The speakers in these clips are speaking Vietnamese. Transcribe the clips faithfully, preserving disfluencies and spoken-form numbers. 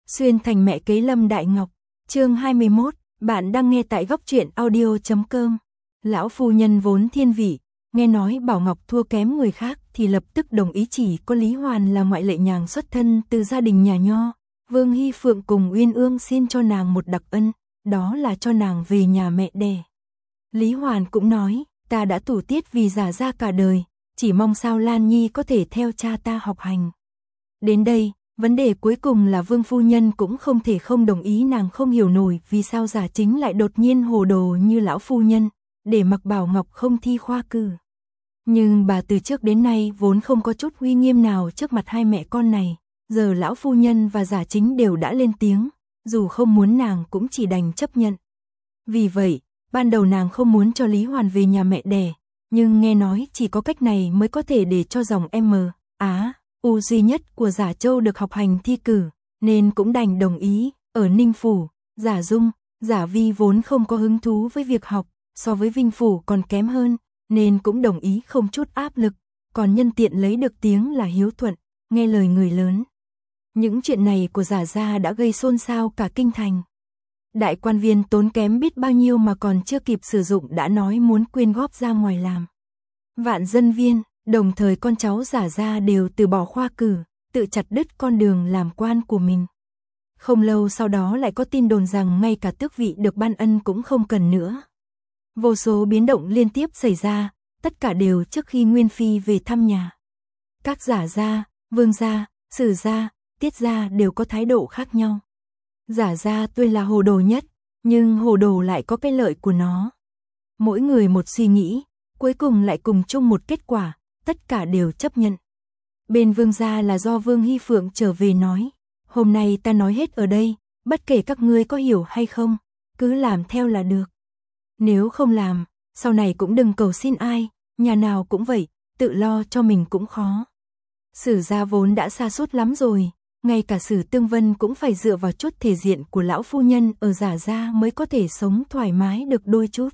Xuyên thành mẹ kế Lâm Đại Ngọc, chương hai mươi mốt, bạn đang nghe tại góc truyện audio chấm com. Lão phu nhân vốn thiên vị, nghe nói Bảo Ngọc thua kém người khác thì lập tức đồng ý, chỉ có Lý Hoàn là ngoại lệ nhàng xuất thân từ gia đình nhà nho. Vương Hy Phượng cùng Uyên Ương xin cho nàng một đặc ân, đó là cho nàng về nhà mẹ đẻ. Lý Hoàn cũng nói, ta đã tủ tiết vì giả ra cả đời, chỉ mong sao Lan Nhi có thể theo cha ta học hành. Đến đây, vấn đề cuối cùng là Vương phu nhân cũng không thể không đồng ý, nàng không hiểu nổi vì sao Giả Chính lại đột nhiên hồ đồ như lão phu nhân, để mặc Bảo Ngọc không thi khoa cử. Nhưng bà từ trước đến nay vốn không có chút uy nghiêm nào trước mặt hai mẹ con này, giờ lão phu nhân và Giả Chính đều đã lên tiếng, dù không muốn nàng cũng chỉ đành chấp nhận. Vì vậy, ban đầu nàng không muốn cho Lý Hoàn về nhà mẹ đẻ, nhưng nghe nói chỉ có cách này mới có thể để cho dòng M, Á, U duy nhất của Giả Châu được học hành thi cử, nên cũng đành đồng ý. Ở Ninh Phủ, Giả Dung, Giả Vi vốn không có hứng thú với việc học, so với Vinh Phủ còn kém hơn, nên cũng đồng ý không chút áp lực, còn nhân tiện lấy được tiếng là hiếu thuận, nghe lời người lớn. Những chuyện này của Giả gia đã gây xôn xao cả kinh thành. Đại quan viên tốn kém biết bao nhiêu mà còn chưa kịp sử dụng đã nói muốn quyên góp ra ngoài làm. Vạn dân viên, đồng thời con cháu Giả gia đều từ bỏ khoa cử, tự chặt đứt con đường làm quan của mình. Không lâu sau đó lại có tin đồn rằng ngay cả tước vị được ban ân cũng không cần nữa. Vô số biến động liên tiếp xảy ra, tất cả đều trước khi Nguyên Phi về thăm nhà. Các Giả gia, Vương gia, Sử gia, Tiết gia đều có thái độ khác nhau. Giả gia tuy là hồ đồ nhất, nhưng hồ đồ lại có cái lợi của nó. Mỗi người một suy nghĩ, cuối cùng lại cùng chung một kết quả, tất cả đều chấp nhận. Bên Vương gia là do Vương Hy Phượng trở về nói, hôm nay ta nói hết ở đây, bất kể các ngươi có hiểu hay không, cứ làm theo là được. Nếu không làm, sau này cũng đừng cầu xin ai, nhà nào cũng vậy, tự lo cho mình cũng khó. Sử gia vốn đã sa sút lắm rồi, ngay cả Sử Tương Vân cũng phải dựa vào chút thể diện của lão phu nhân ở Giả gia mới có thể sống thoải mái được đôi chút.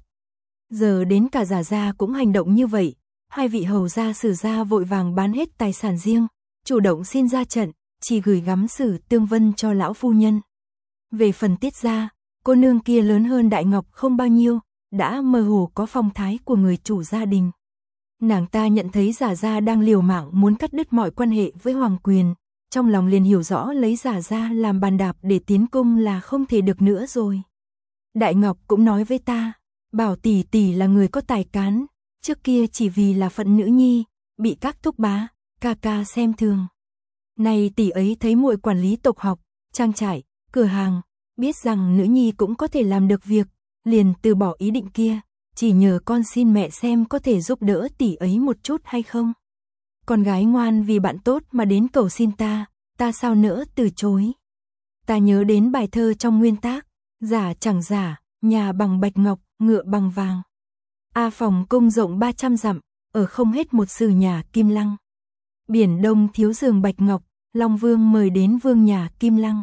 Giờ đến cả Giả gia cũng hành động như vậy, hai vị hầu gia Sử gia vội vàng bán hết tài sản riêng, chủ động xin ra trận, chỉ gửi gắm Sử Tương Vân cho lão phu nhân. Về phần Tiết gia, cô nương kia lớn hơn Đại Ngọc không bao nhiêu, đã mơ hồ có phong thái của người chủ gia đình. Nàng ta nhận thấy Giả gia đang liều mạng muốn cắt đứt mọi quan hệ với hoàng quyền, trong lòng liền hiểu rõ lấy Giả gia làm bàn đạp để tiến cung là không thể được nữa rồi. Đại Ngọc cũng nói với ta, bảo tỷ tỷ là người có tài cán, trước kia chỉ vì là phận nữ nhi, bị các thúc bá, ca ca xem thường. Này tỷ ấy thấy muội quản lý tộc học, trang trại, cửa hàng, biết rằng nữ nhi cũng có thể làm được việc, liền từ bỏ ý định kia, chỉ nhờ con xin mẹ xem có thể giúp đỡ tỷ ấy một chút hay không. Con gái ngoan vì bạn tốt mà đến cầu xin ta, ta sao nỡ từ chối. Ta nhớ đến bài thơ trong nguyên tác, giả chẳng giả, nhà bằng bạch ngọc, ngựa bằng vàng. A phòng cung rộng ba trăm dặm, ở không hết một sử nhà Kim Lăng. Biển Đông thiếu giường bạch ngọc, Long Vương mời đến vương nhà Kim Lăng.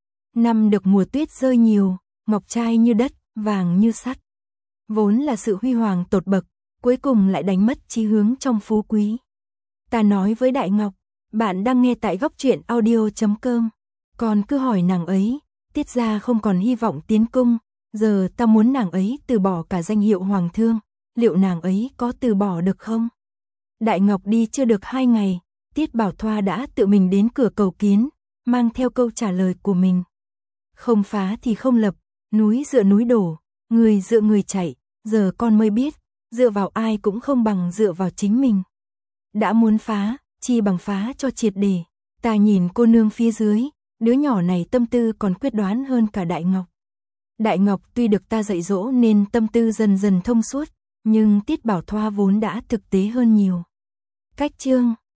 Năm được mùa tuyết rơi nhiều, ngọc trai như đất, vàng như sắt. Vốn là sự huy hoàng tột bậc, cuối cùng lại đánh mất chí hướng trong phú quý. Ta nói với Đại Ngọc, bạn đang nghe tại góc truyện audio chấm com. Còn cứ hỏi nàng ấy, Tiết gia không còn hy vọng tiến cung, giờ ta muốn nàng ấy từ bỏ cả danh hiệu hoàng thương, liệu nàng ấy có từ bỏ được không? Đại Ngọc đi chưa được hai ngày, Tiết Bảo Thoa đã tự mình đến cửa cầu kiến, mang theo câu trả lời của mình. Không phá thì không lập, núi dựa núi đổ, người dựa người chạy, giờ con mới biết, dựa vào ai cũng không bằng dựa vào chính mình. Đã muốn phá, chi bằng phá cho triệt để. Ta nhìn cô nương phía dưới, đứa nhỏ này tâm tư còn quyết đoán hơn cả Đại Ngọc. Đại Ngọc tuy được ta dạy dỗ nên tâm tư dần dần thông suốt, nhưng Tiết Bảo Thoa vốn đã thực tế hơn nhiều. Cách chương